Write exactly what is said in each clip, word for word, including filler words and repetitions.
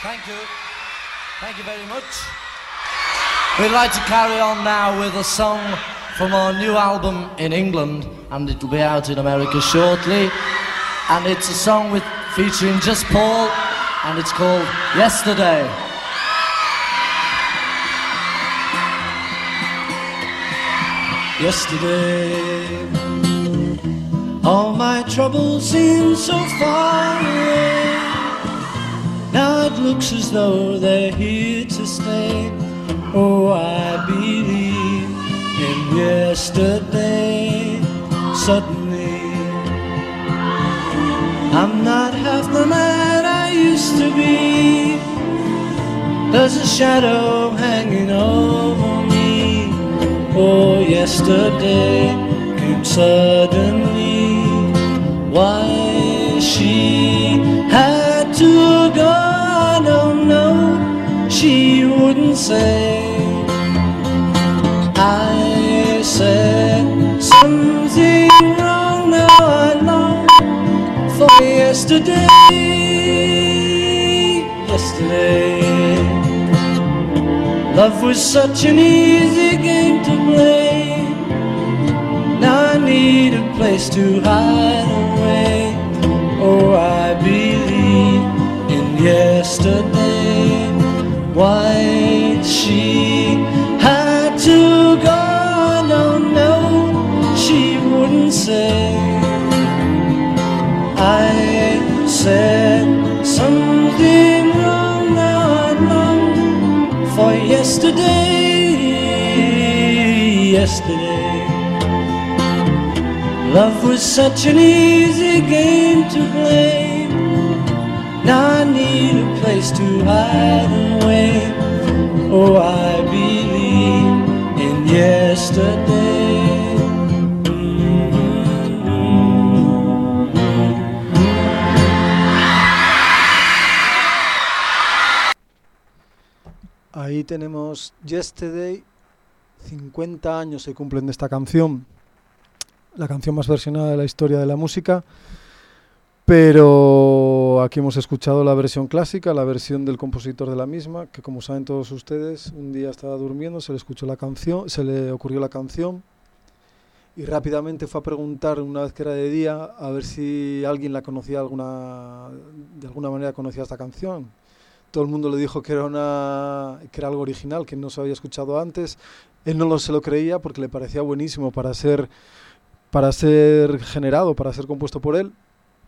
Thank you. Thank you very much. We'd like to carry on now with a song from our new album in England, and it will be out in America shortly. And it's a song with featuring just Paul, and it's called Yesterday. Yesterday, all my troubles seem so far away. Now it looks as though they're here to stay. Oh, I believe in yesterday. Suddenly, I'm not half the man I used to be. There's a shadow hanging over me. Oh, yesterday came suddenly. Why she had to go, I don't know. She wouldn't say. I said something wrong. Now I long for yesterday. Yesterday, love was such an easy game to play. Now I need a place to hide away. Oh, I believe in yesterday. Why she had to go, I don't know. She wouldn't say. I said something wrong. Now I long for yesterday. Yesterday, love was such an easy game to play. Now I need a place to hide away. Oh, I believe in yesterday. Ahí tenemos Yesterday. cincuenta años se cumplen de esta canción, la canción más versionada de la historia de la música, pero aquí hemos escuchado la versión clásica, la versión del compositor de la misma, que como saben todos ustedes, un día estaba durmiendo, se le escuchó la canción, se le ocurrió la canción y rápidamente fue a preguntar, una vez que era de día, a ver si alguien la conocía alguna, de alguna manera conocía esta canción. Todo el mundo le dijo que era, una, que era algo original, que no se había escuchado antes. Él no lo, se lo creía porque le parecía buenísimo para ser, para ser generado, para ser compuesto por él.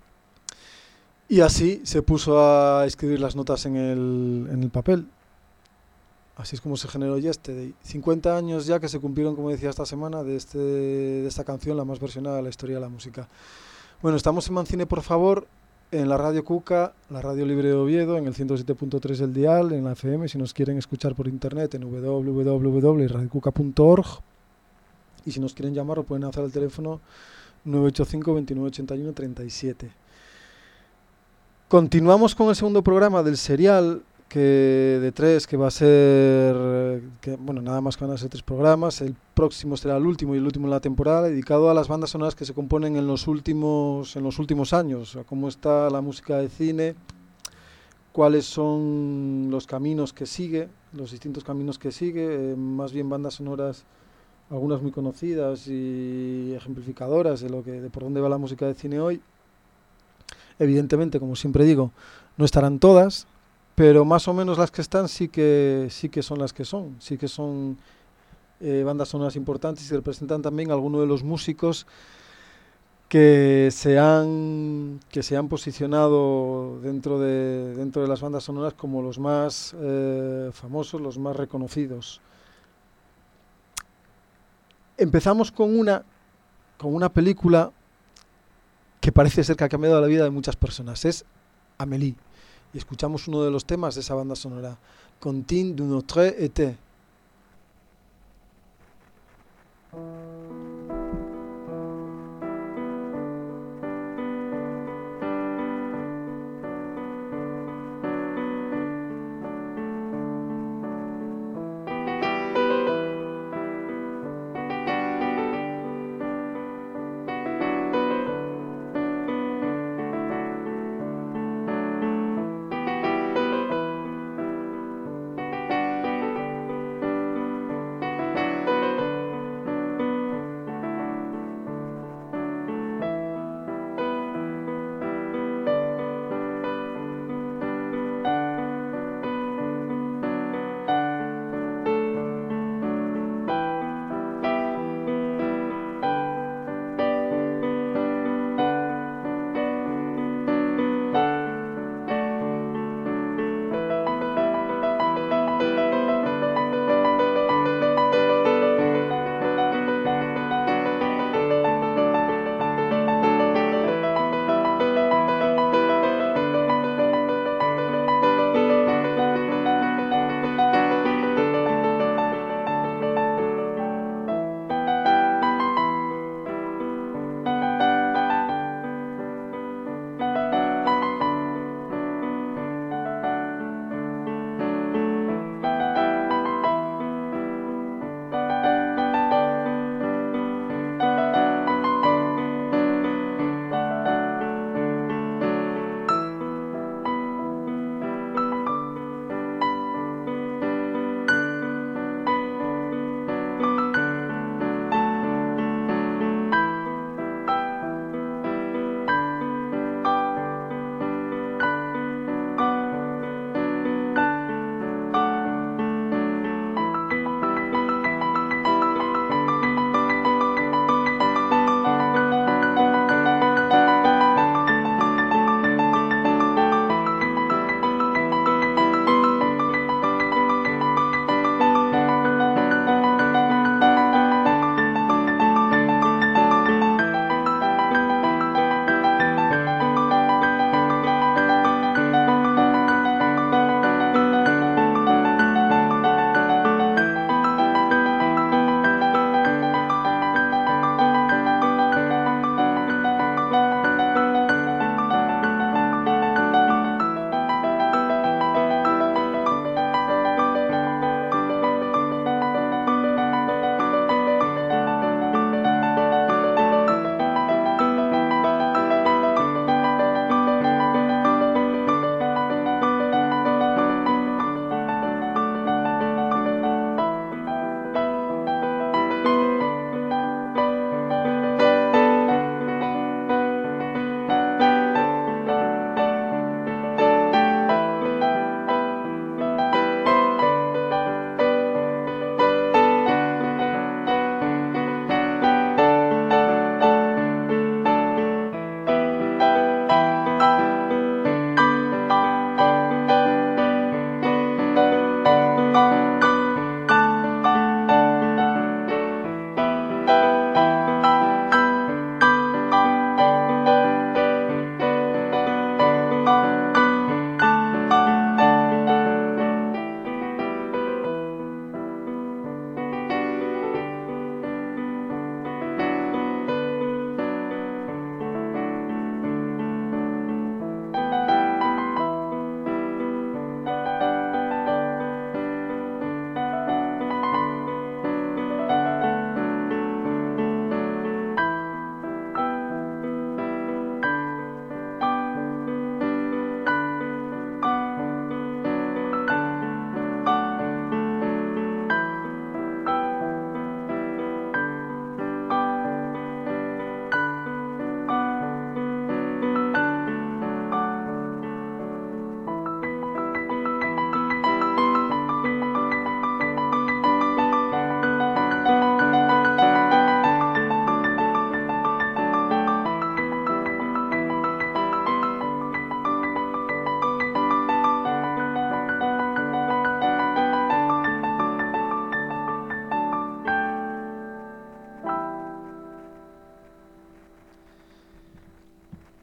Y así se puso a escribir las notas en el, en el papel. Así es como se generó Yesterday. cincuenta años ya que se cumplieron, como decía, esta semana de, este, de esta canción, la más versionada de la historia de la música. Bueno, estamos en Mancine, por favor, en la Radio Cuca, la Radio Libre de Oviedo, en el ciento siete punto tres del dial, en la F M, si nos quieren escuchar por internet, en w w w punto radio cuca punto org. Y si nos quieren llamar, lo pueden hacer al teléfono nueve ocho cinco, veintinueve ochenta y uno, treinta y siete. Continuamos con el segundo programa del serial que de tres, que va a ser, que, bueno, nada más que van a ser tres programas. El próximo será el último y el último en la temporada, dedicado a las bandas sonoras que se componen en los últimos, en los últimos años, a cómo está la música de cine, cuáles son los caminos que sigue, los distintos caminos que sigue, eh, más bien bandas sonoras, algunas muy conocidas y ejemplificadoras de lo que, de por dónde va la música de cine hoy. Evidentemente, como siempre digo, no estarán todas, pero más o menos las que están sí que sí que son las que son, sí que son eh, bandas sonoras importantes y representan también a algunos de los músicos que se han que se han posicionado dentro de dentro de las bandas sonoras como los más eh, famosos, los más reconocidos. Empezamos con una con una película que parece ser que ha cambiado la vida de muchas personas, es Amélie. Y escuchamos uno de los temas de esa banda sonora, Contine d'un autre été.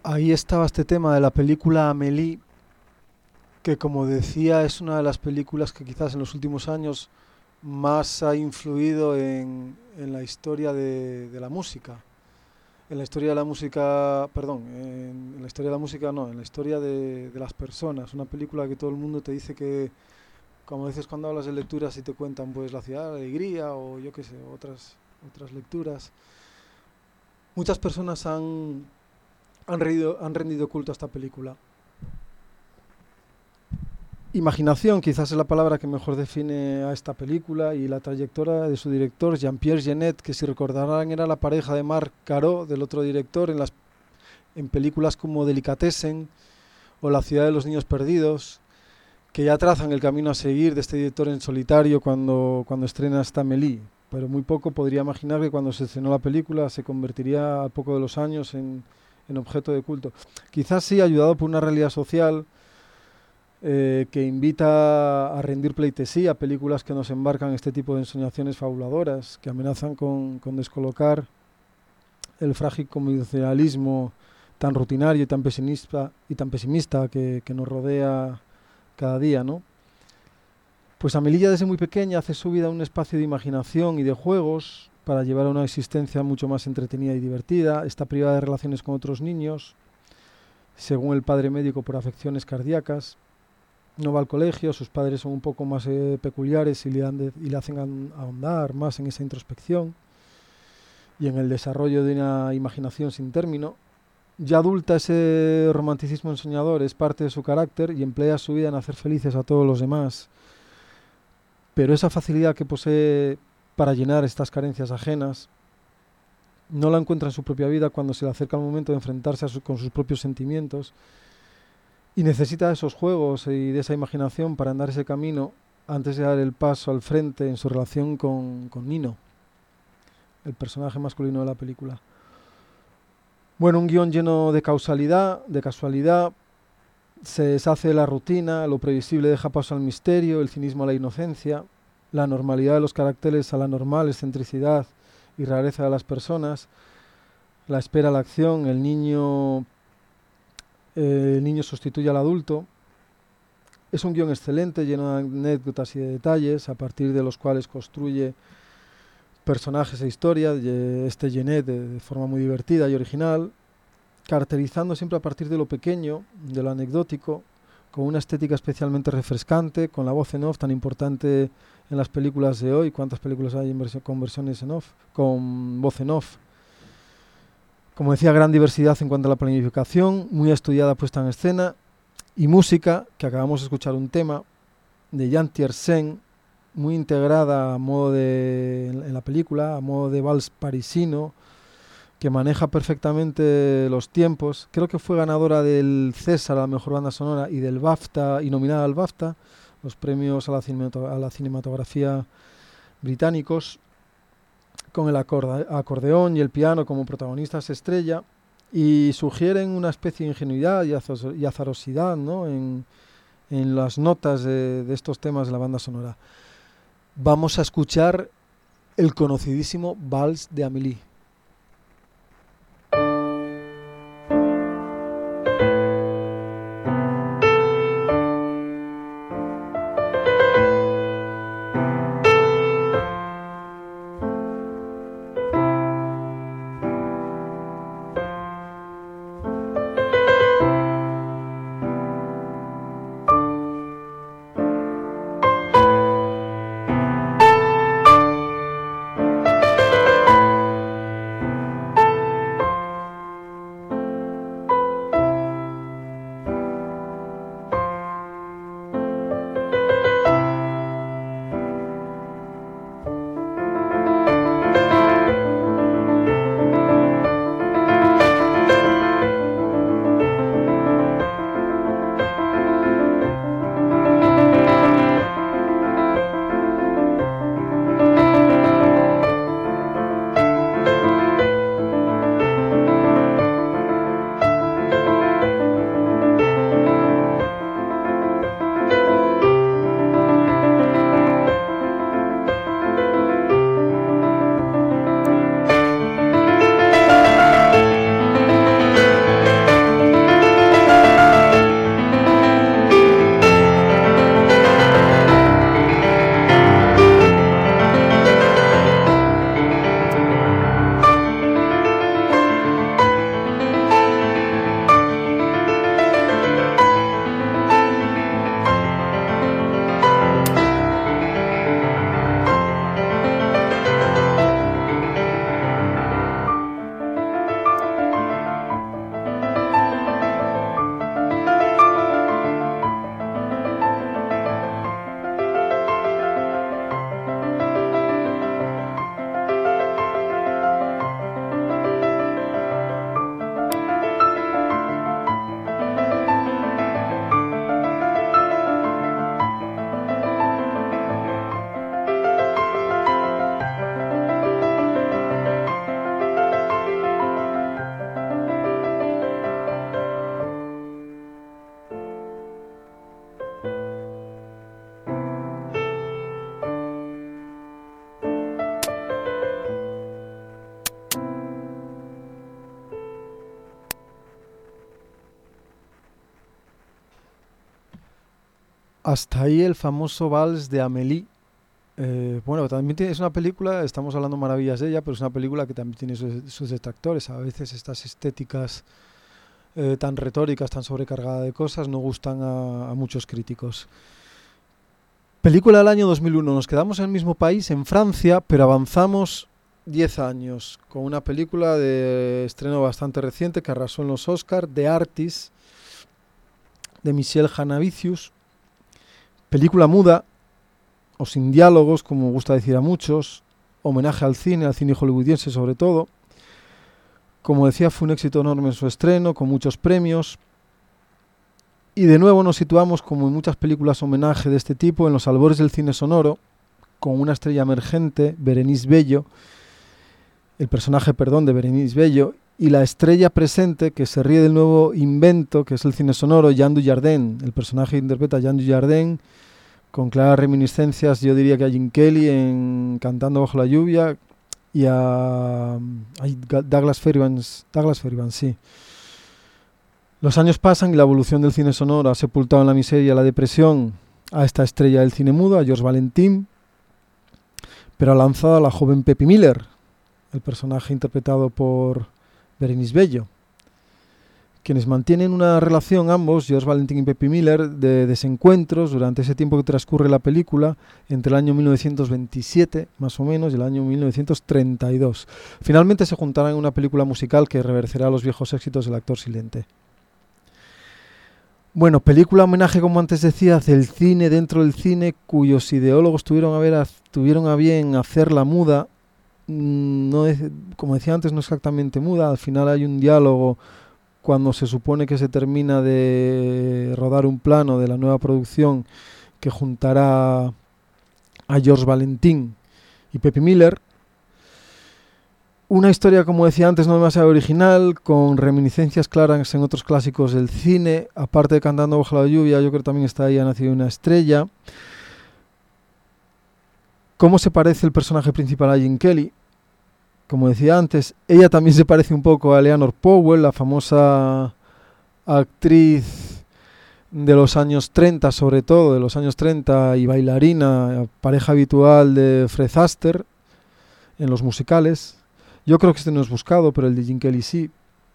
Ahí estaba este tema de la película Amélie, que como decía es una de las películas que quizás en los últimos años más ha influido en, en la historia de, de la música. En la historia de la música, perdón, en, en la historia de la música no, en la historia de, de las personas. Una película que todo el mundo te dice que, como dices cuando hablas de lecturas y te cuentan pues La ciudad de la alegría o yo qué sé, otras, otras lecturas. Muchas personas han, han, rendido, han rendido culto a esta película. Imaginación quizás es la palabra que mejor define a esta película y la trayectoria de su director, Jean-Pierre Jeunet, que si recordarán era la pareja de Marc Caro, del otro director, en, las, en películas como Delicatessen o La ciudad de los niños perdidos, que ya trazan el camino a seguir de este director en solitario cuando, cuando estrena esta Amélie. Pero muy poco podría imaginar que cuando se estrenó la película se convertiría a poco de los años en, en objeto de culto. Quizás sí ayudado por una realidad social Eh, que invita a rendir pleitesía a películas que nos embarcan en este tipo de ensoñaciones fabuladoras, que amenazan con, con descolocar el frágil convencionalismo tan rutinario y tan pesimista, y tan pesimista que, que nos rodea cada día, ¿no? Pues Amélie ya desde muy pequeña hace su vida un espacio de imaginación y de juegos para llevar a una existencia mucho más entretenida y divertida. Está privada de relaciones con otros niños, según el padre médico, por afecciones cardíacas. No va al colegio, sus padres son un poco más eh, peculiares y le, han de, y le hacen ahondar más en esa introspección y en el desarrollo de una imaginación sin término. Ya adulta, ese romanticismo ensoñador es parte de su carácter y emplea su vida en hacer felices a todos los demás. Pero esa facilidad que posee para llenar estas carencias ajenas no la encuentra en su propia vida cuando se le acerca el momento de enfrentarse a su, con sus propios sentimientos. Y necesita esos juegos y de esa imaginación para andar ese camino antes de dar el paso al frente en su relación con, con Nino, el personaje masculino de la película. Bueno, un guión lleno de causalidad, de casualidad, se deshace de la rutina, lo previsible deja paso al misterio, el cinismo a la inocencia, la normalidad de los caracteres a la normal excentricidad y rareza de las personas, la espera a la acción, el niño... el niño sustituye al adulto. Es un guión excelente, lleno de anécdotas y de detalles, a partir de los cuales construye personajes e historias, este Jeunet de, de forma muy divertida y original, caracterizando siempre a partir de lo pequeño, de lo anecdótico, con una estética especialmente refrescante, con la voz en off tan importante en las películas de hoy. ¿Cuántas películas hay en versión, con versiones en off? Con voz en off. Como decía, gran diversidad en cuanto a la planificación, muy estudiada puesta en escena, y música, que acabamos de escuchar un tema de Jan Tiersen, muy integrada a modo de, en la película, a modo de vals parisino, que maneja perfectamente los tiempos. Creo que fue ganadora del César a la mejor banda sonora y del BAFTA, y nominada al BAFTA, los premios a la, cinematog- a la cinematografía británicos, con el acorde- acordeón y el piano como protagonistas estrella, y sugieren una especie de ingenuidad y, azos- y azarosidad, ¿no? en, en las notas de, de estos temas de la banda sonora. Vamos a escuchar el conocidísimo Vals de Amélie. hasta ahí el famoso vals de Amélie. Eh, bueno, también tiene, es una película, estamos hablando maravillas de ella, pero es una película que también tiene sus, sus detractores. A veces estas estéticas eh, tan retóricas, tan sobrecargadas de cosas, no gustan a, a muchos críticos. Película del año dos mil uno, nos quedamos en el mismo país, en Francia, pero avanzamos diez años, con una película de estreno bastante reciente que arrasó en los Oscars, The Artist, de Michel Hanavicius. Película muda, o sin diálogos, como gusta decir a muchos, homenaje al cine, al cine hollywoodiense sobre todo. Como decía, fue un éxito enorme en su estreno, con muchos premios. Y de nuevo nos situamos, como en muchas películas homenaje de este tipo, en los albores del cine sonoro, con una estrella emergente, Berenice Bello, el personaje, perdón, de Berenice Bello, y la estrella presente que se ríe del nuevo invento, que es el cine sonoro, Jean Dujardin. El personaje que interpreta a Jean Dujardin, con claras reminiscencias, yo diría que a Gene Kelly en Cantando bajo la lluvia, y a, a Douglas Fairbanks, Douglas Fairbanks, sí. Los años pasan y la evolución del cine sonoro ha sepultado en la miseria y la depresión a esta estrella del cine mudo, a Georges Valentin, pero ha lanzado a la joven Peppy Miller, el personaje interpretado por Berenice Bello, quienes mantienen una relación ambos, Georges Valentin y Peppy Miller, de desencuentros durante ese tiempo que transcurre la película, entre el año mil novecientos veintisiete, más o menos, y el año mil novecientos treinta y dos. Finalmente se juntarán en una película musical que revertirá los viejos éxitos del actor silente. Bueno, película homenaje, como antes decía, del cine dentro del cine, cuyos ideólogos tuvieron a, ver, tuvieron a bien hacerla muda. No es, como decía antes, no exactamente muda. Al final hay un diálogo cuando se supone que se termina de rodar un plano de la nueva producción que juntará a Georges Valentin y Peppy Miller. Una historia, como decía antes, no demasiado original, con reminiscencias claras en otros clásicos del cine. Aparte de Cantando bajo la lluvia, yo creo que también está ahí Ha nacido una estrella. ¿Cómo se parece el personaje principal a Gene Kelly? Como decía antes, ella también se parece un poco a Eleanor Powell, la famosa actriz de los años treinta, sobre todo, de los años treinta, y bailarina, pareja habitual de Fred Astaire en los musicales. Yo creo que este no es buscado, pero el de Gene Kelly sí.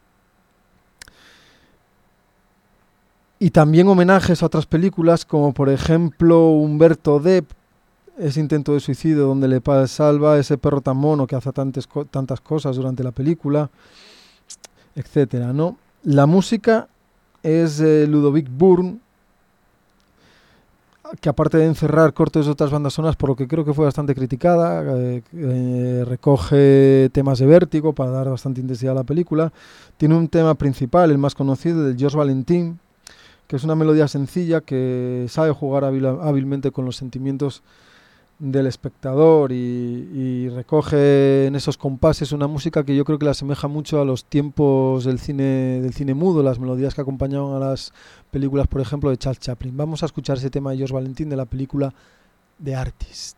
Y también homenajes a otras películas, como por ejemplo Humberto Depp, ese intento de suicidio donde le salva a ese perro tan mono que hace tantas, tantas cosas durante la película, etcétera, ¿no? La música es de Ludovic Bourne, que aparte de encerrar cortes de otras bandas sonoras, por lo que creo que fue bastante criticada, eh, eh, recoge temas de Vértigo para dar bastante intensidad a la película. Tiene un tema principal, el más conocido, de Georges Valentin, que es una melodía sencilla que sabe jugar hábil, hábilmente con los sentimientos del espectador y, y recoge en esos compases una música que yo creo que le asemeja mucho a los tiempos del cine del cine mudo, las melodías que acompañaban a las películas, por ejemplo, de Charles Chaplin. Vamos a escuchar ese tema de Georges Valentin de la película The Artist.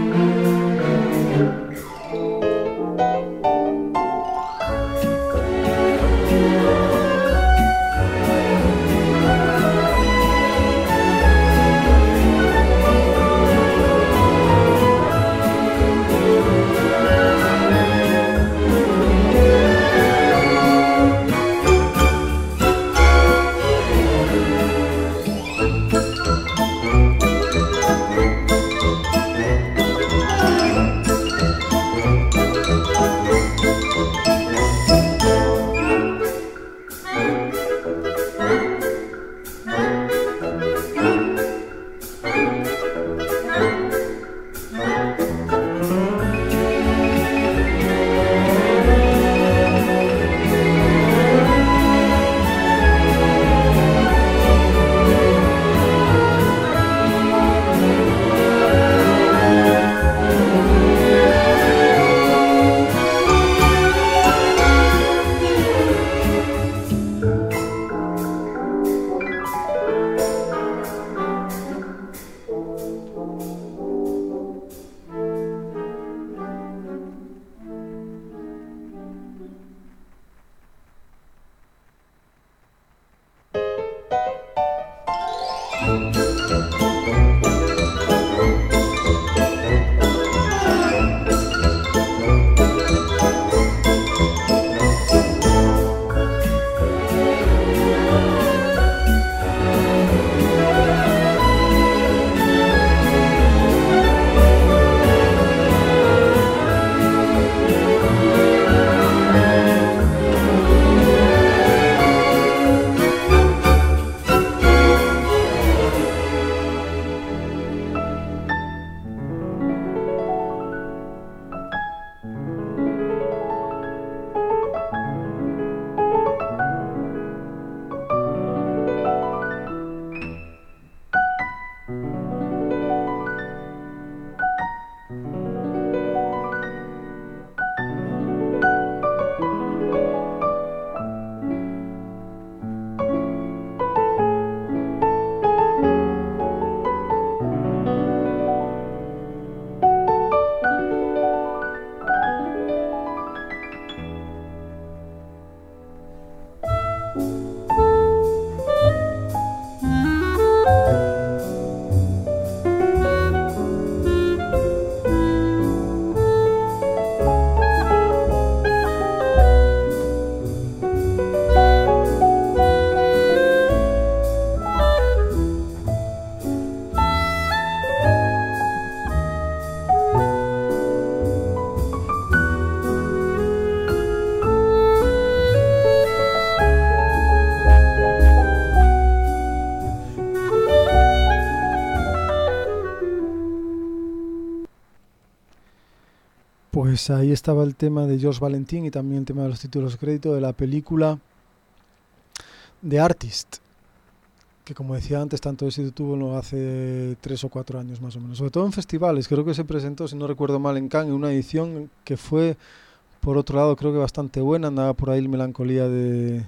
Pues ahí estaba el tema de George Valentin y también el tema de los títulos de crédito de la película The Artist, que como decía antes, tanto éxito tuvo no hace tres o cuatro años más o menos, sobre todo en festivales. Creo que se presentó, si no recuerdo mal, en Cannes, en una edición que fue, por otro lado, creo que bastante buena. Andaba por ahí el Melancolía de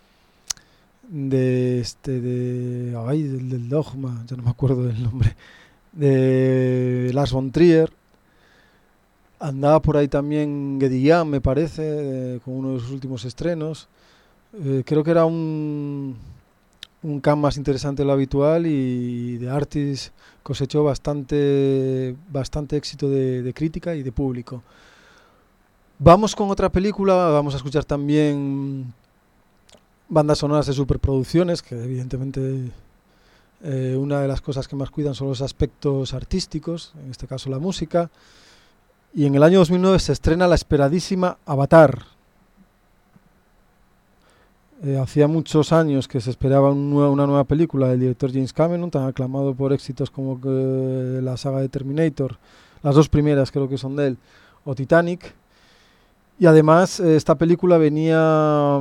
de este de ay, del, del Dogma, ya no me acuerdo del nombre, de Lars von Trier. Andaba por ahí también Guédiguian, me parece, eh, con uno de sus últimos estrenos. Eh, creo que era un, un camp más interesante de lo habitual, y The Artist cosechó bastante, bastante éxito de, de crítica y de público. Vamos con otra película, vamos a escuchar también bandas sonoras de superproducciones, que evidentemente eh, una de las cosas que más cuidan son los aspectos artísticos, en este caso la música. Y en el año dos mil nueve se estrena la esperadísima Avatar. Eh, hacía muchos años que se esperaba un nuevo, una nueva película del director James Cameron, tan aclamado por éxitos como que la saga de Terminator, las dos primeras creo que son de él, o Titanic. Y además eh, esta película venía,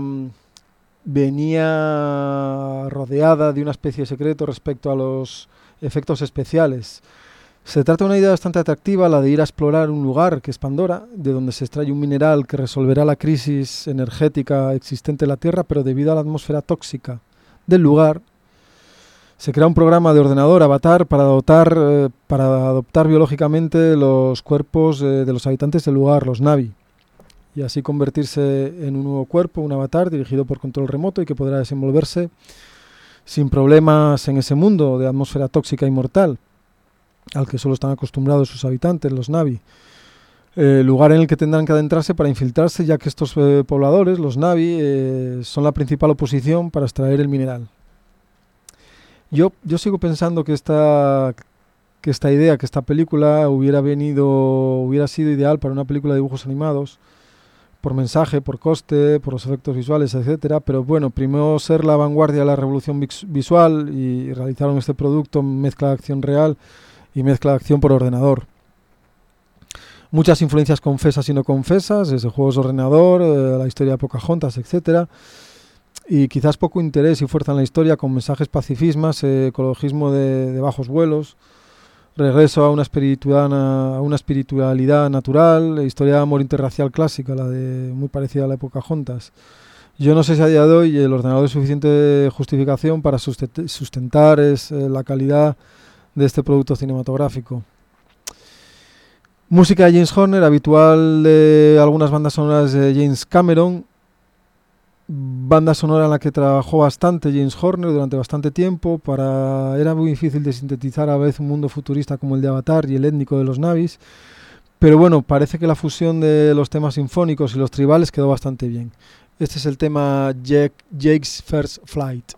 venía rodeada de una especie de secreto respecto a los efectos especiales. Se trata de una idea bastante atractiva, la de ir a explorar un lugar que es Pandora, de donde se extrae un mineral que resolverá la crisis energética existente en la Tierra, pero debido a la atmósfera tóxica del lugar, Se crea un programa de ordenador, Avatar, para adoptar, eh, para adoptar biológicamente los cuerpos eh, de los habitantes del lugar, los Na'vi, y así convertirse en un nuevo cuerpo, un avatar dirigido por control remoto y que podrá desenvolverse sin problemas en ese mundo de atmósfera tóxica y mortal, al que solo están acostumbrados sus habitantes, los Na'vi. Eh, lugar en el que tendrán que adentrarse para infiltrarse, ya que estos eh, pobladores, los Na'vi, eh, son la principal oposición para extraer el mineral. Yo, yo sigo pensando que esta, que esta idea, que esta película hubiera venido, hubiera sido ideal para una película de dibujos animados, por mensaje, por coste, por los efectos visuales, etcétera. Pero bueno, primero ser la vanguardia de la revolución visual y realizaron este producto, mezcla de acción real y mezcla de acción por ordenador. Muchas influencias confesas y no confesas, desde juegos de ordenador, eh, la historia de Pocahontas, etcétera. Y quizás poco interés y fuerza en la historia, con mensajes pacifistas, eh, ecologismo de, de bajos vuelos, regreso a una espiritualidad, a una espiritualidad natural, historia de amor interracial clásica, la de muy parecida a la de Pocahontas. Yo no sé si a día de hoy el ordenador es suficiente justificación para sustentar es, eh, la calidad de este producto cinematográfico. Música de James Horner, habitual de algunas bandas sonoras de James Cameron, banda sonora en la que trabajó bastante James Horner durante bastante tiempo. Para era muy difícil de sintetizar a la vez un mundo futurista como el de Avatar y el étnico de los Na'vis, pero bueno, parece que la fusión de los temas sinfónicos y los tribales quedó bastante bien. Este es el tema Jake, Jake's First Flight.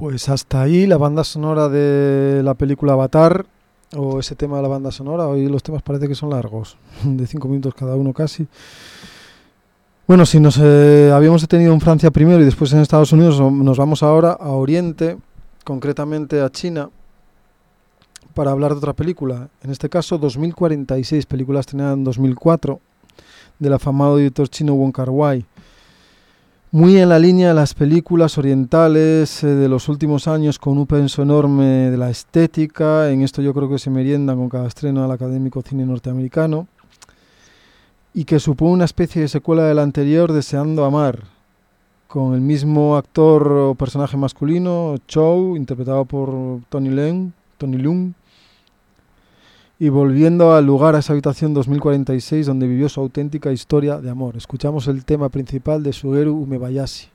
Pues hasta ahí la banda sonora de la película Avatar, o ese tema de la banda sonora. Hoy los temas parece que son largos, de cinco minutos cada uno casi. Bueno, si nos eh, habíamos detenido en Francia primero y después en Estados Unidos, nos vamos ahora a Oriente, concretamente a China, para hablar de otra película. En este caso, dos mil cuarenta y seis, película estrenada en dos mil cuatro, del afamado director chino Wong Kar-wai. Muy en la línea de las películas orientales eh, de los últimos años, con un peso enorme de la estética. En esto yo creo que se meriendan con cada estreno al académico cine norteamericano, y que supone una especie de secuela del anterior, Deseando Amar, con el mismo actor o personaje masculino, Chow, interpretado por Tony Leung, Tony Leung, y volviendo al lugar, a esa habitación dos mil cuarenta y seis, donde vivió su auténtica historia de amor. Escuchamos el tema principal de Sugeru Umebayashi.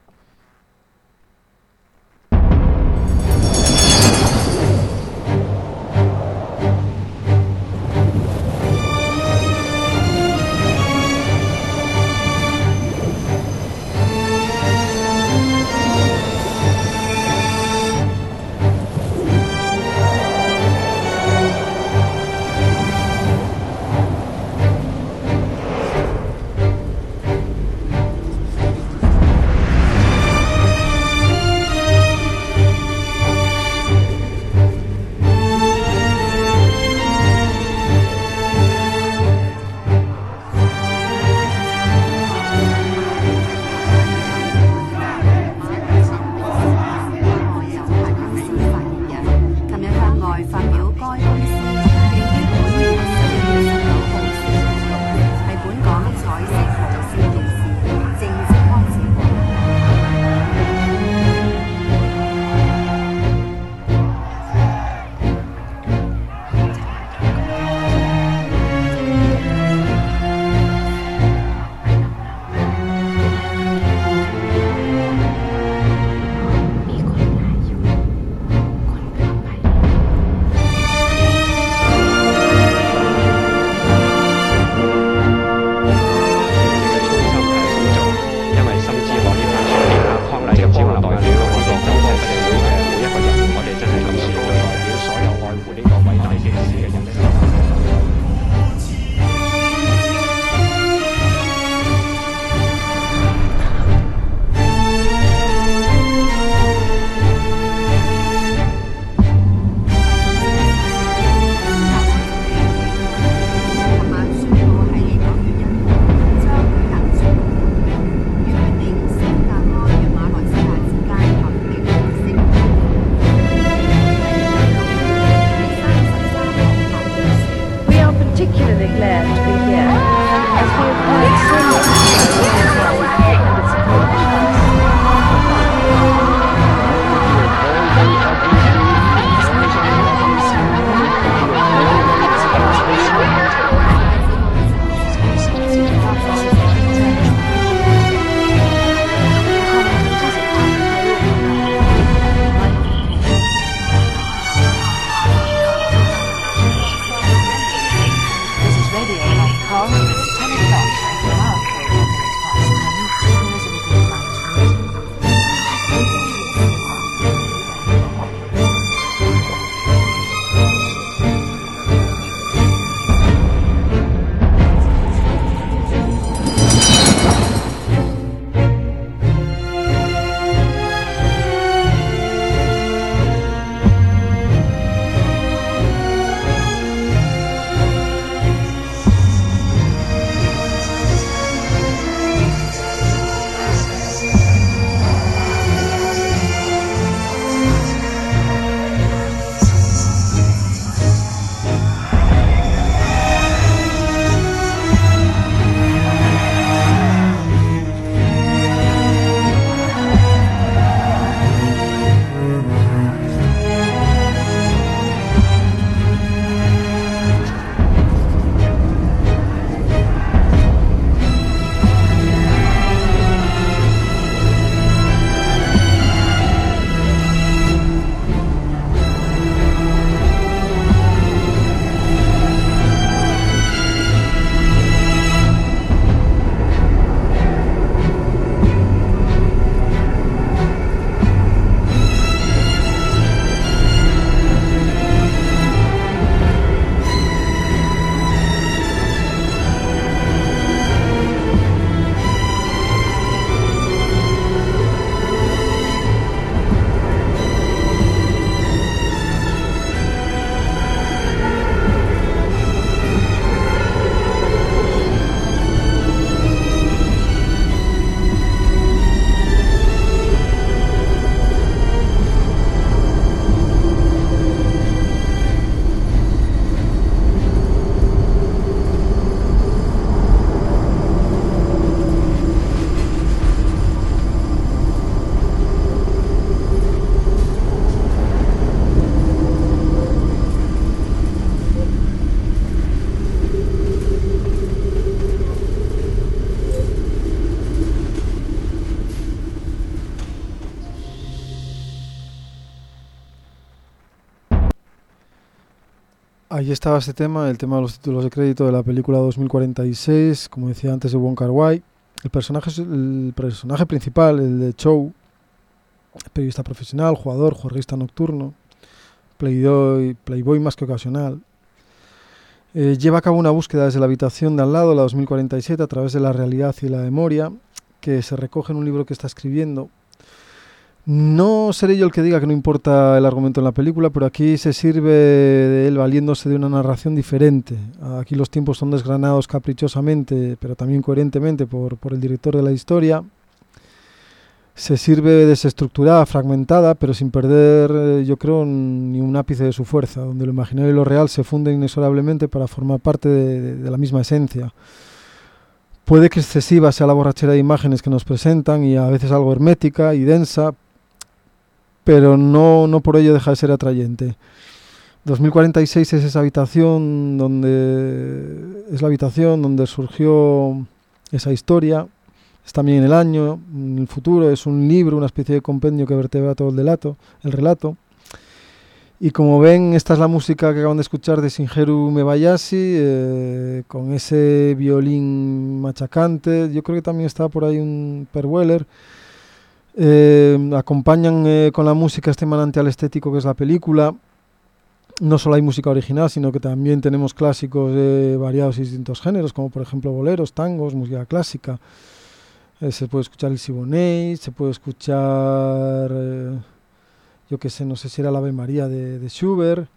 Ahí estaba ese tema, el tema de los títulos de crédito de la película dos mil cuarenta y seis, como decía antes, de Wong Kar-wai. El personaje, el personaje principal, el de Chow, periodista profesional, jugador, juerguista nocturno, playboy, playboy más que ocasional, eh, lleva a cabo una búsqueda desde la habitación de al lado, la dos mil cuarenta y siete, a través de la realidad y la memoria, que se recoge en un libro que está escribiendo. No seré yo el que diga que no importa el argumento en la película, pero aquí se sirve de él valiéndose de una narración diferente. Aquí los tiempos son desgranados caprichosamente, pero también coherentemente por, por el director de la historia. Se sirve desestructurada, fragmentada, pero sin perder, yo creo, ni un ápice de su fuerza, donde lo imaginario y lo real se funden inexorablemente para formar parte de, de, de la misma esencia. Puede que excesiva sea la borrachera de imágenes que nos presentan y a veces algo hermética y densa, pero no, no por ello deja de ser atrayente. dos mil cuarenta y seis es esa habitación donde es la habitación donde surgió esa historia. Es también el año, en el futuro, es un libro, una especie de compendio que vertebra todo el relato, el relato. Y como ven, esta es la música que acaban de escuchar de Shigeru Mebayashi, eh, con ese violín machacante. Yo creo que también está por ahí un Per Weller. Eh, acompañan eh, con la música este manantial estético que es la película. No solo hay música original, sino que también tenemos clásicos de variados y distintos géneros, como por ejemplo boleros, tangos, música clásica. Eh, se puede escuchar el Siboney, se puede escuchar, eh, yo qué sé, no sé si era la Ave María de, de Schubert.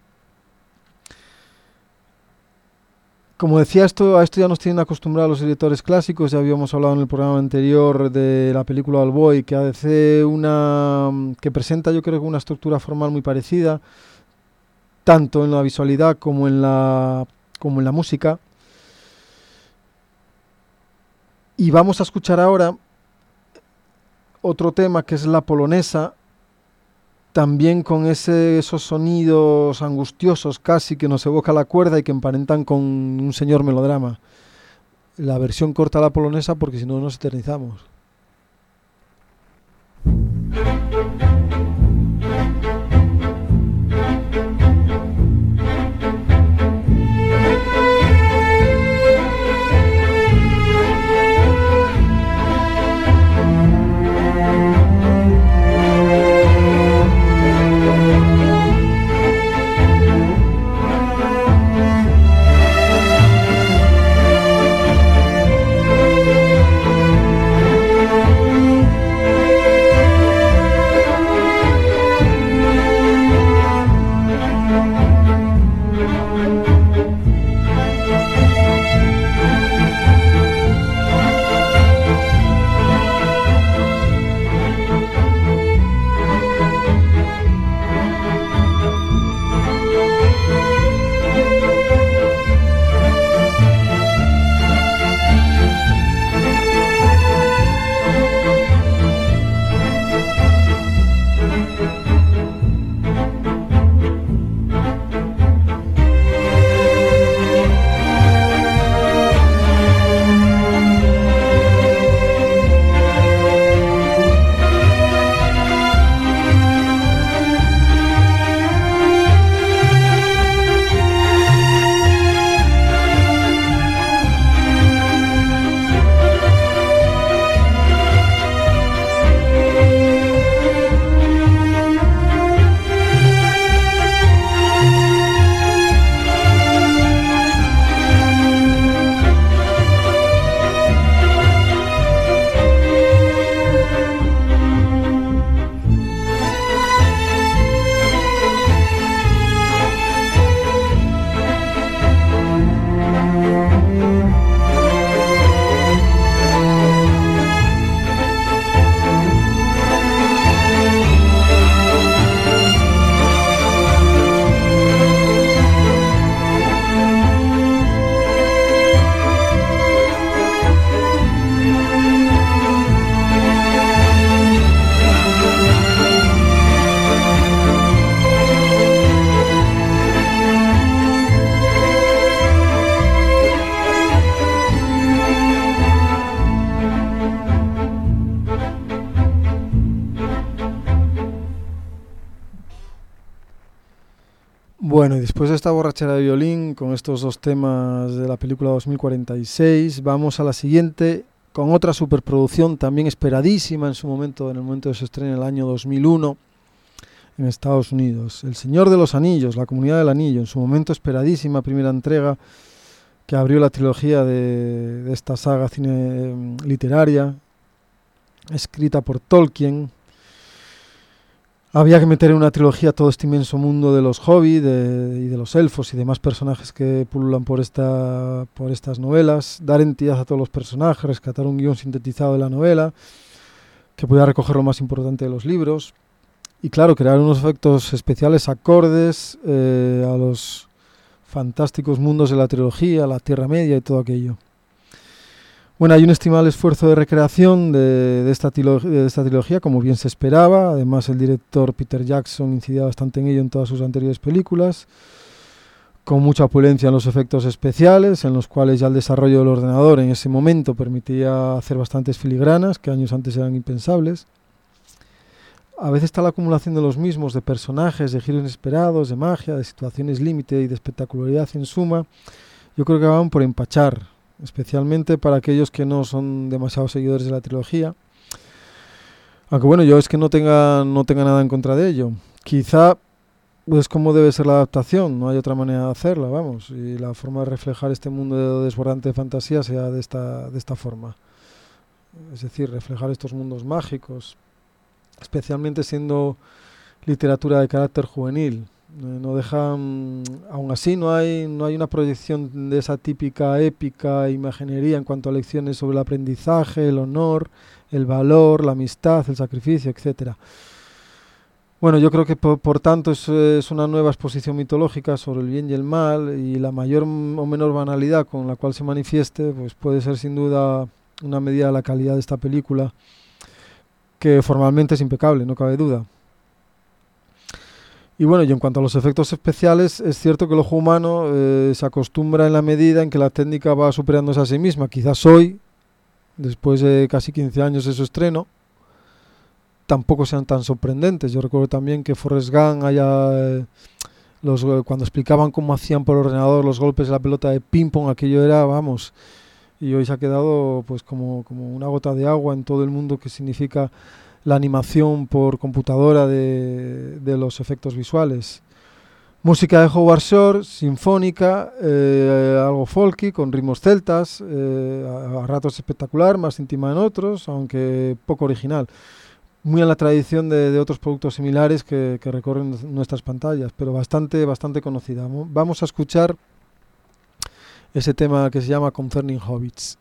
Como decía, esto, a esto ya nos tienen acostumbrados los directores clásicos. Ya habíamos hablado en el programa anterior de la película Old Boy, que hace una, que presenta, yo creo, que una estructura formal muy parecida, tanto en la visualidad como en la, como en la música. Y vamos a escuchar ahora otro tema que es la polonesa, también con ese, esos sonidos angustiosos casi que nos evoca la cuerda y que emparentan con un señor melodrama. La versión corta de la polonesa porque si no nos eternizamos. Bueno, y después de esta borrachera de violín, con estos dos temas de la película dos mil cuarenta y seis, vamos a la siguiente, con otra superproducción también esperadísima en su momento, en el momento de su estreno en el año dos mil uno, en Estados Unidos. El Señor de los Anillos, La Comunidad del Anillo, en su momento esperadísima primera entrega, que abrió la trilogía de, de esta saga cine literaria, escrita por Tolkien. Había que meter en una trilogía todo este inmenso mundo de los hobbits de, y de los elfos y demás personajes que pululan por, esta, por estas novelas, dar entidad a todos los personajes, rescatar un guión sintetizado de la novela, que pudiera recoger lo más importante de los libros, y claro, crear unos efectos especiales acordes eh, a los fantásticos mundos de la trilogía, la Tierra Media y todo aquello. Bueno, hay un estimable esfuerzo de recreación de, de, esta trilogía, de esta trilogía, como bien se esperaba. Además, el director Peter Jackson incidía bastante en ello en todas sus anteriores películas, con mucha opulencia en los efectos especiales, en los cuales ya el desarrollo del ordenador en ese momento permitía hacer bastantes filigranas, que años antes eran impensables. A veces está la acumulación de los mismos, de personajes, de giros inesperados, de magia, de situaciones límite y de espectacularidad en suma. Yo creo que van por empachar, especialmente para aquellos que no son demasiados seguidores de la trilogía. Aunque bueno, yo es que no tenga, no tenga nada en contra de ello. Quizá es como debe ser la adaptación, no hay otra manera de hacerla, vamos. Y la forma de reflejar este mundo desbordante de fantasía sea de esta, de esta forma. Es decir, reflejar estos mundos mágicos, especialmente siendo literatura de carácter juvenil. No dejan, aún así no hay, no hay una proyección de esa típica épica imaginería en cuanto a lecciones sobre el aprendizaje, el honor, el valor, la amistad, el sacrificio, etcétera. Bueno, yo creo que por, por tanto es, es una nueva exposición mitológica sobre el bien y el mal, y la mayor o menor banalidad con la cual se manifieste pues puede ser sin duda una medida de la calidad de esta película, que formalmente es impecable, no cabe duda. Y bueno, y en cuanto a los efectos especiales, es cierto que el ojo humano eh, se acostumbra en la medida en que la técnica va superándose a sí misma. Quizás hoy, después de casi quince años de su estreno, tampoco sean tan sorprendentes. Yo recuerdo también que Forrest Gump haya, eh, los, cuando explicaban cómo hacían por ordenador los golpes de la pelota de ping-pong, aquello era, vamos, y hoy se ha quedado pues como, como una gota de agua en todo el mundo que significa la animación por computadora de, de los efectos visuales. Música de Howard Shore, sinfónica, eh, algo folky, con ritmos celtas, eh, a, a ratos espectacular, más íntima en otros, aunque poco original. Muy en la tradición de, de otros productos similares que, que recorren nuestras pantallas, pero bastante, bastante conocida. Vamos a escuchar ese tema que se llama Concerning Hobbits.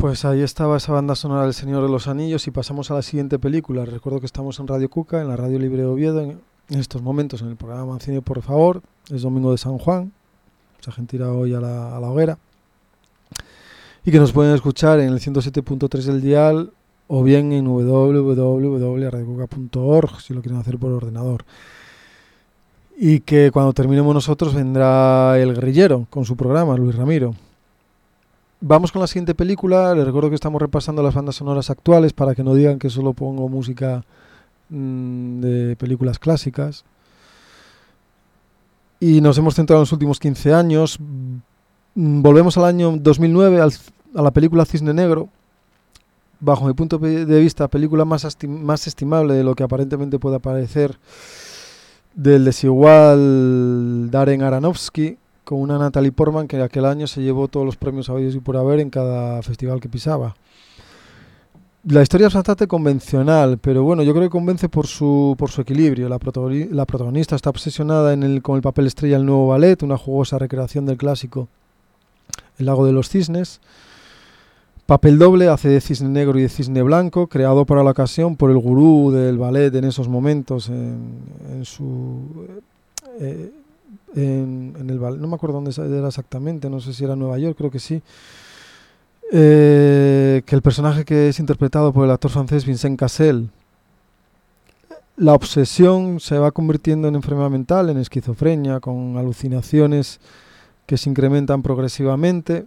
Pues ahí estaba esa banda sonora del Señor de los Anillos y pasamos a la siguiente película. Recuerdo que estamos en Radio Cuca, en la Radio Libre de Oviedo, en, en estos momentos, en el programa Mancini, por favor. Es domingo de San Juan, mucha gente irá hoy a la, a la hoguera. Y que nos pueden escuchar en el ciento siete punto tres del dial o bien en w w w punto radio cuca punto org si lo quieren hacer por ordenador. Y que cuando terminemos nosotros vendrá el guerrillero con su programa, Luis Ramiro. Vamos con la siguiente película. Les recuerdo que estamos repasando las bandas sonoras actuales para que no digan que solo pongo música mmm, de películas clásicas. Y nos hemos centrado en los últimos quince años. Volvemos al año dos mil nueve, al, a la película Cisne Negro. Bajo mi punto de vista, película más, estim- más estimable de lo que aparentemente puede parecer, del desigual Darren Aronofsky, con una Natalie Portman que aquel año se llevó todos los premios habidos y por haber en cada festival que pisaba. La historia es bastante convencional, pero bueno, yo creo que convence por su por su equilibrio. La, protagoni- la protagonista está obsesionada en el, con el papel estrella del nuevo ballet, una jugosa recreación del clásico El lago de los cisnes. Papel doble, hace de cisne negro y de cisne blanco, creado para la ocasión por el gurú del ballet en esos momentos, en, en su... Eh, En, en el ballet, no me acuerdo dónde era exactamente, no sé si era Nueva York, creo que sí, eh, que el personaje que es interpretado por el actor francés Vincent Cassel, la obsesión se va convirtiendo en enfermedad mental, en esquizofrenia, con alucinaciones que se incrementan progresivamente,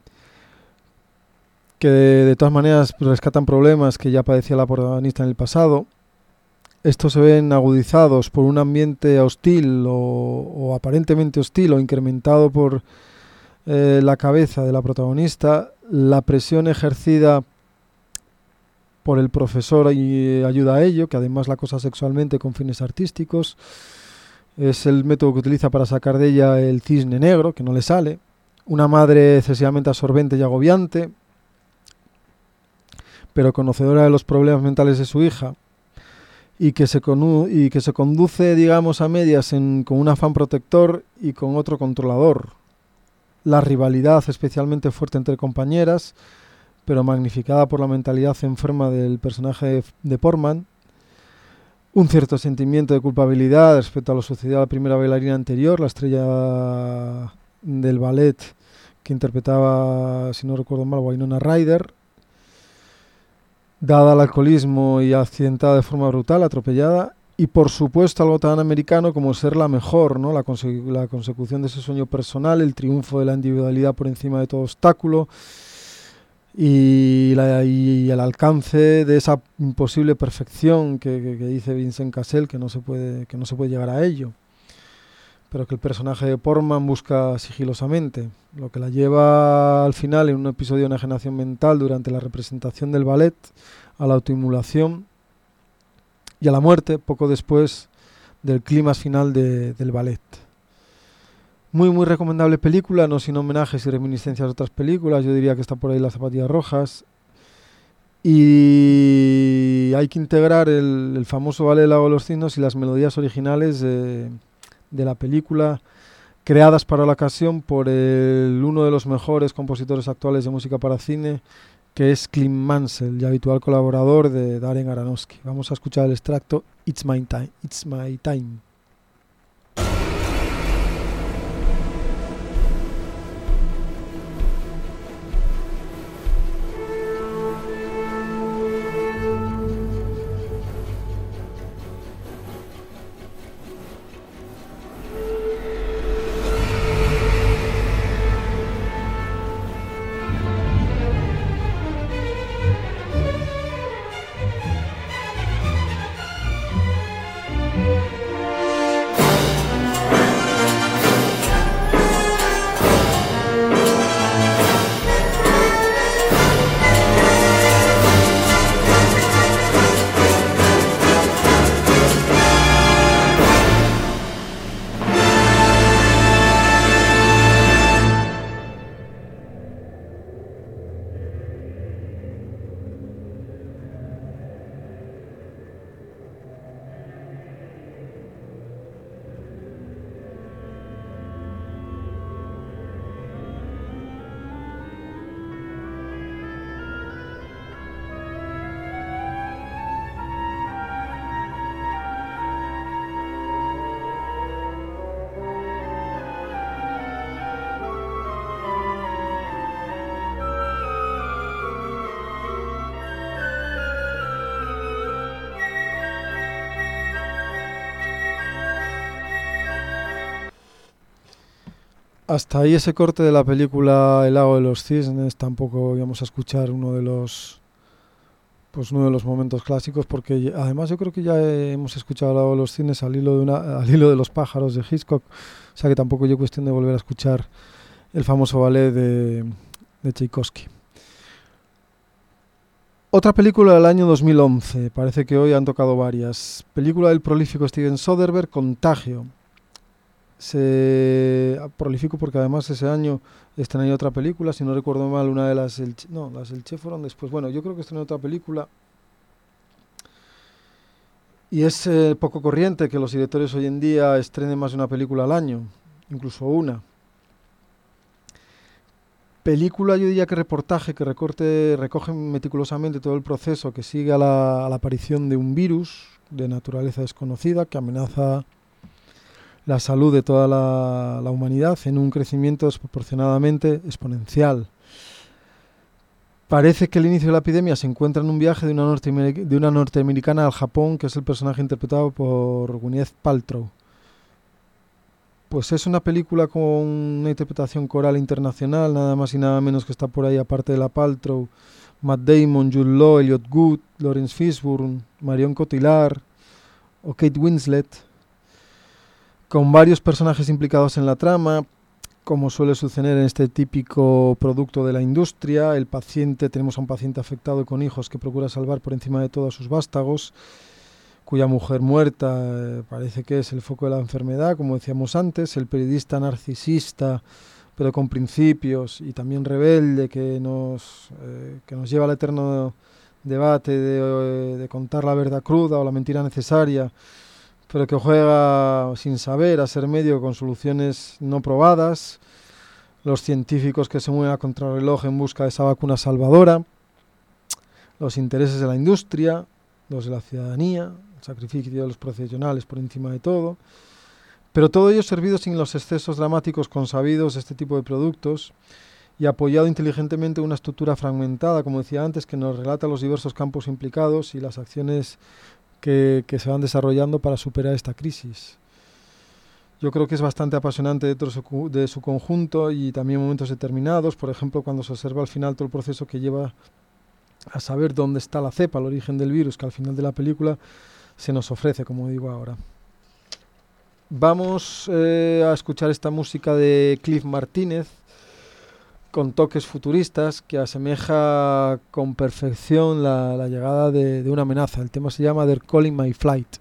que de, de todas maneras rescatan problemas que ya padecía la protagonista en el pasado. Estos se ven agudizados por un ambiente hostil o, o aparentemente hostil o incrementado por eh, la cabeza de la protagonista, la presión ejercida por el profesor y ayuda a ello, que además la acosa sexualmente con fines artísticos. Es el método que utiliza para sacar de ella el cisne negro, que no le sale. Una madre excesivamente absorbente y agobiante, pero conocedora de los problemas mentales de su hija, y que se conu- y que se conduce, digamos, a medias en, con un afán protector y con otro controlador. La rivalidad especialmente fuerte entre compañeras, pero magnificada por la mentalidad enferma del personaje de, de Portman. Un cierto sentimiento de culpabilidad respecto a lo sucedido a la primera bailarina anterior, la estrella del ballet que interpretaba, si no recuerdo mal, Winona Ryder, dada al alcoholismo y accidentada de forma brutal, atropellada, y por supuesto algo tan americano como ser la mejor, ¿no? La, conse- la consecución de ese sueño personal, el triunfo de la individualidad por encima de todo obstáculo, y, la, y el alcance de esa imposible perfección que, que, que dice Vincent Cassel, que no se puede, que no se puede llegar a ello, pero que el personaje de Portman busca sigilosamente, lo que la lleva al final en un episodio de enajenación mental durante la representación del ballet, a la autoinmolación y a la muerte poco después del clímax final de, del ballet. Muy muy recomendable película, no sin homenajes y reminiscencias de otras películas. Yo diría que está por ahí Las zapatillas rojas, y hay que integrar el, el famoso ballet Lago de los Cisnes y las melodías originales de, de la película, creadas para la ocasión por el, uno de los mejores compositores actuales de música para cine, que es Clint Mansell, y habitual colaborador de Darren Aronofsky. Vamos a escuchar el extracto It's My Time. It's My Time. hasta ahí ese corte de la película El lago de los cisnes. Tampoco íbamos a escuchar uno de los pues uno de los momentos clásicos, porque además yo creo que ya hemos escuchado El lago de los cisnes al hilo de una, al hilo de los pájaros de Hitchcock, o sea que tampoco hay cuestión de volver a escuchar el famoso ballet de, de Tchaikovsky. Otra película del año dos mil once, parece que hoy han tocado varias. Película del prolífico Steven Soderbergh, Contagio. Se prolífico porque además ese año estrenó otra película, si no recuerdo mal, una de las el, no, las del Che fueron después. Bueno, yo creo que estrenó otra película. Y es eh, poco corriente que los directores hoy en día estrenen más de una película al año, incluso una. Película, yo diría que reportaje, que recorte, recoge meticulosamente todo el proceso que sigue a la, a la aparición de un virus de naturaleza desconocida que amenaza la salud de toda la, la humanidad en un crecimiento desproporcionadamente exponencial. Parece que el inicio de la epidemia se encuentra en un viaje de una, norteamer- de una norteamericana al Japón, que es el personaje interpretado por Gwyneth Paltrow. Pues es una película con una interpretación coral internacional, nada más y nada menos que está por ahí, aparte de la Paltrow, Matt Damon, Jude Law, Elliot Gould, Lawrence Fishburne, Marion Cotillard o Kate Winslet, con varios personajes implicados en la trama, como suele suceder en este típico producto de la industria. El paciente, tenemos a un paciente afectado con hijos que procura salvar por encima de todo a sus vástagos, cuya mujer muerta eh, parece que es el foco de la enfermedad, como decíamos antes. El periodista narcisista, pero con principios, y también rebelde, que nos, eh, que nos lleva al eterno debate de, de contar la verdad cruda o la mentira necesaria, pero que juega sin saber a ser medio con soluciones no probadas. Los científicos que se mueven a contrarreloj en busca de esa vacuna salvadora. Los intereses de la industria, los de la ciudadanía, el sacrificio de los profesionales por encima de todo, pero todo ello servido sin los excesos dramáticos consabidos de este tipo de productos y apoyado inteligentemente en una estructura fragmentada, como decía antes, que nos relata los diversos campos implicados y las acciones que, que se van desarrollando para superar esta crisis. Yo creo que es bastante apasionante dentro de su, de su conjunto, y también en momentos determinados, por ejemplo, cuando se observa al final todo el proceso que lleva a saber dónde está la cepa, el origen del virus, que al final de la película se nos ofrece, como digo ahora. Vamos eh, a escuchar esta música de Cliff Martínez, con toques futuristas, que asemeja con perfección la, la llegada de, de una amenaza. El tema se llama They're Calling My Flight.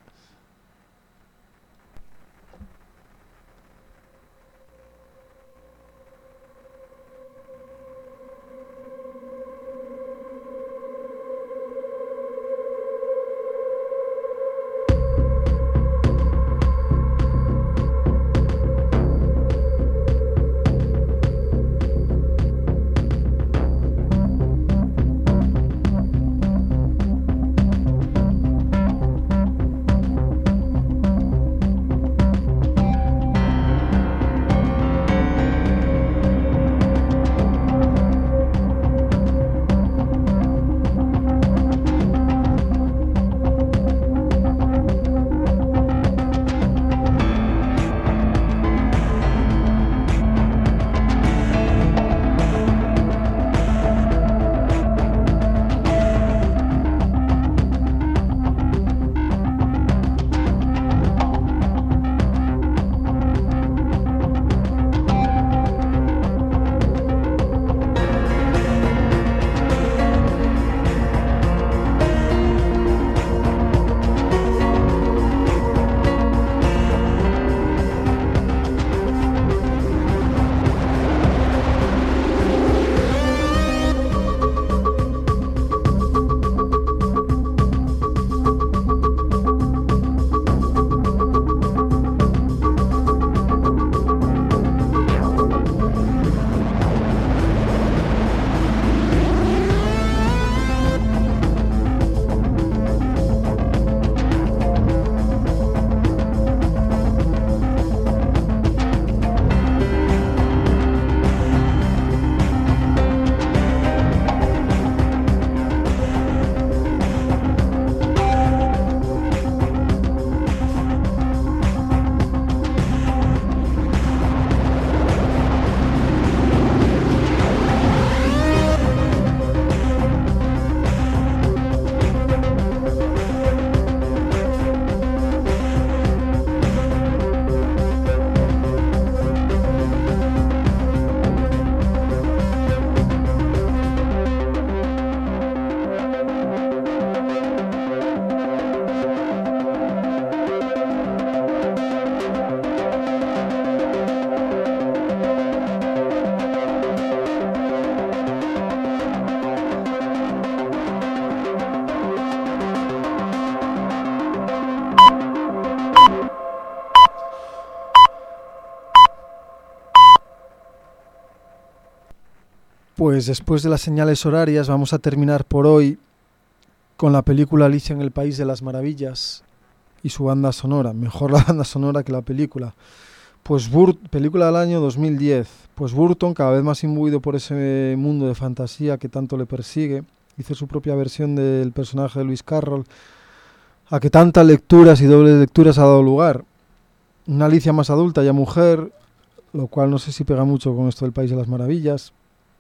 Pues después de las señales horarias vamos a terminar por hoy con la película Alicia en el País de las Maravillas y su banda sonora. Mejor la banda sonora que la película. Pues Bur- película del año dos mil diez. Pues Burton, cada vez más imbuido por ese mundo de fantasía que tanto le persigue, hizo su propia versión del personaje de Lewis Carroll, a que tantas lecturas y dobles lecturas ha dado lugar. Una Alicia más adulta, ya mujer, lo cual no sé si pega mucho con esto del País de las Maravillas.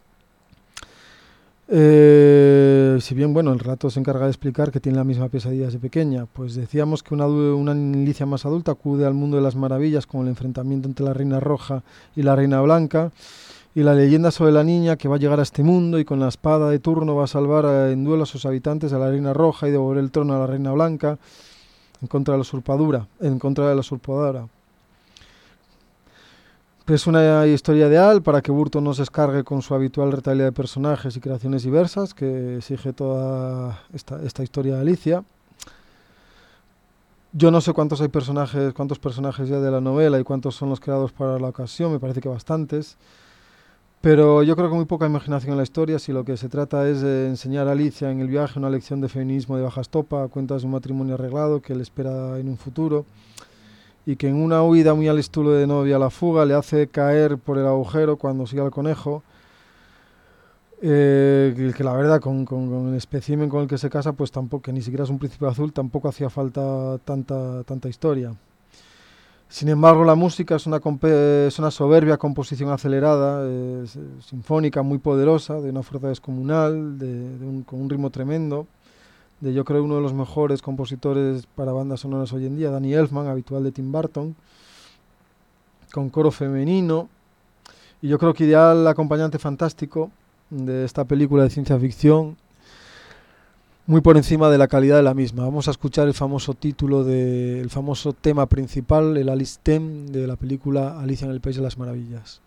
Eh, si bien, bueno, el relato se encarga de explicar que tiene la misma pesadilla desde pequeña, pues decíamos que una, una Alicia más adulta acude al mundo de las maravillas con el enfrentamiento entre la Reina Roja y la Reina Blanca, y la leyenda sobre la niña que va a llegar a este mundo y con la espada de turno va a salvar a, en duelo a sus habitantes, a la Reina Roja, y devolver el trono a la Reina Blanca en contra de la usurpadura, en contra de la usurpadora. Es una historia ideal para que Burton no se descargue con su habitual retahíla de personajes y creaciones diversas que exige toda esta, esta historia de Alicia. Yo no sé cuántos hay personajes, cuántos personajes ya de la novela y cuántos son los creados para la ocasión, me parece que bastantes. Pero yo creo que muy poca imaginación en la historia, si lo que se trata es de enseñar a Alicia en el viaje una lección de feminismo de baja estopa, cuentas de un matrimonio arreglado que le espera en un futuro, y que en una huida muy al estilo de Novia a la fuga le hace caer por el agujero cuando sigue al conejo, eh, que, que la verdad con, con, con el espécimen con el que se casa, pues tampoco, que ni siquiera es un príncipe azul, tampoco hacía falta tanta, tanta historia. Sin embargo, la música es una, es una soberbia composición acelerada, es, es sinfónica, muy poderosa, de una fuerza descomunal, de, de un, con un ritmo tremendo, de yo creo uno de los mejores compositores para bandas sonoras hoy en día, Danny Elfman, habitual de Tim Burton, con coro femenino, y yo creo que ideal acompañante fantástico de esta película de ciencia ficción, muy por encima de la calidad de la misma. Vamos a escuchar el famoso título, de, el famoso tema principal, el Alice Theme de la película Alicia en el País de las Maravillas.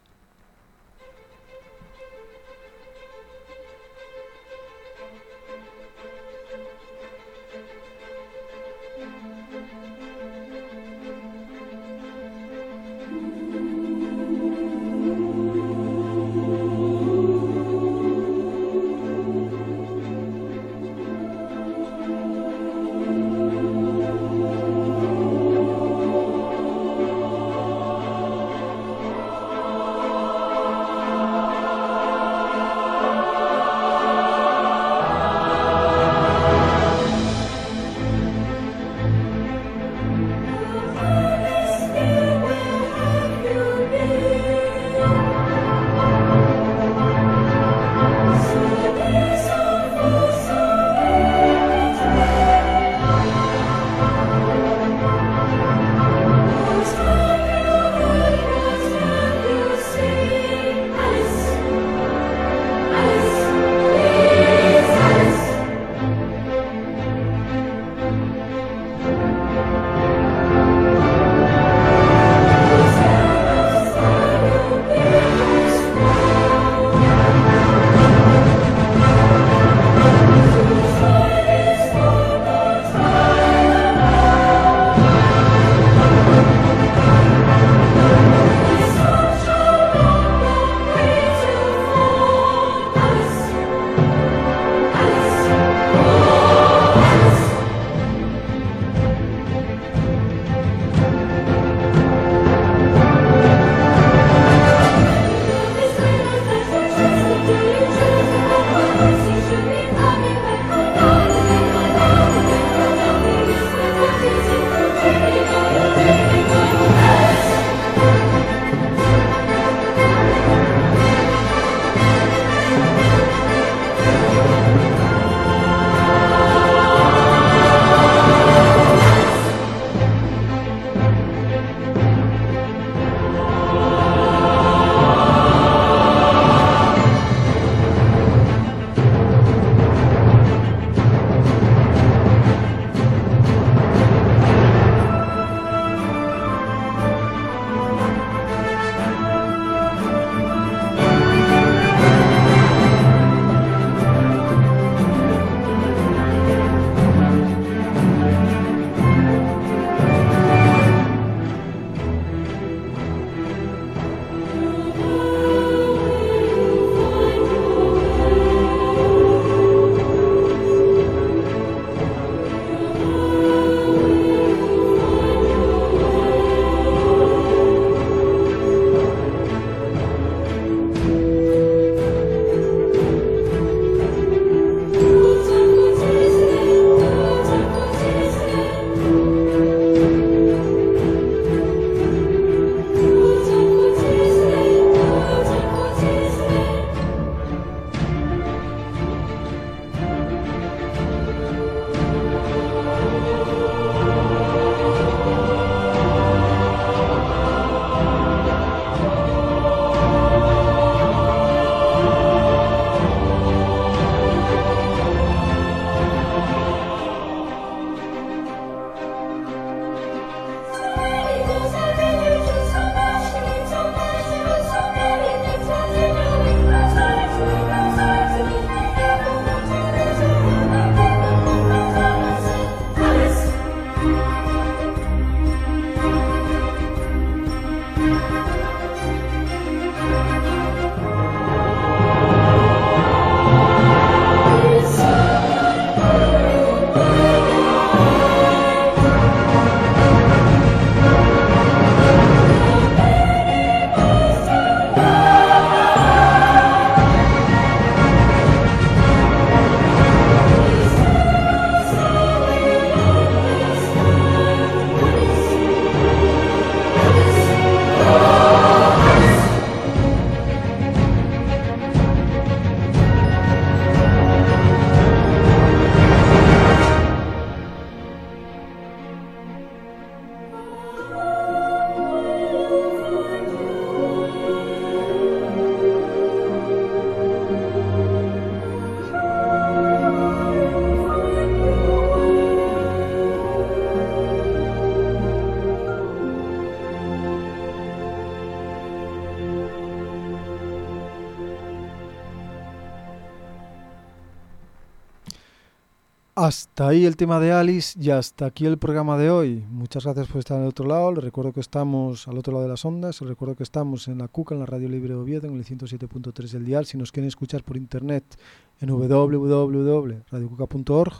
Hasta ahí el tema de Alice y hasta aquí el programa de hoy. Muchas gracias por estar al otro lado. Les recuerdo que estamos al otro lado de las ondas. Les recuerdo que estamos en la CUCA, en la Radio Libre de Oviedo, en el ciento siete punto tres del dial. Si nos quieren escuchar por internet, en doble u doble u doble u punto radio cuca punto org.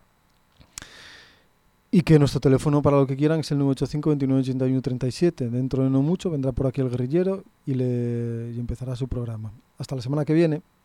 Y que nuestro teléfono para lo que quieran es el nueve ocho cinco, veintinueve ochenta y uno, treinta y siete. Dentro de no mucho vendrá por aquí el guerrillero y, le, y empezará su programa. Hasta la semana que viene.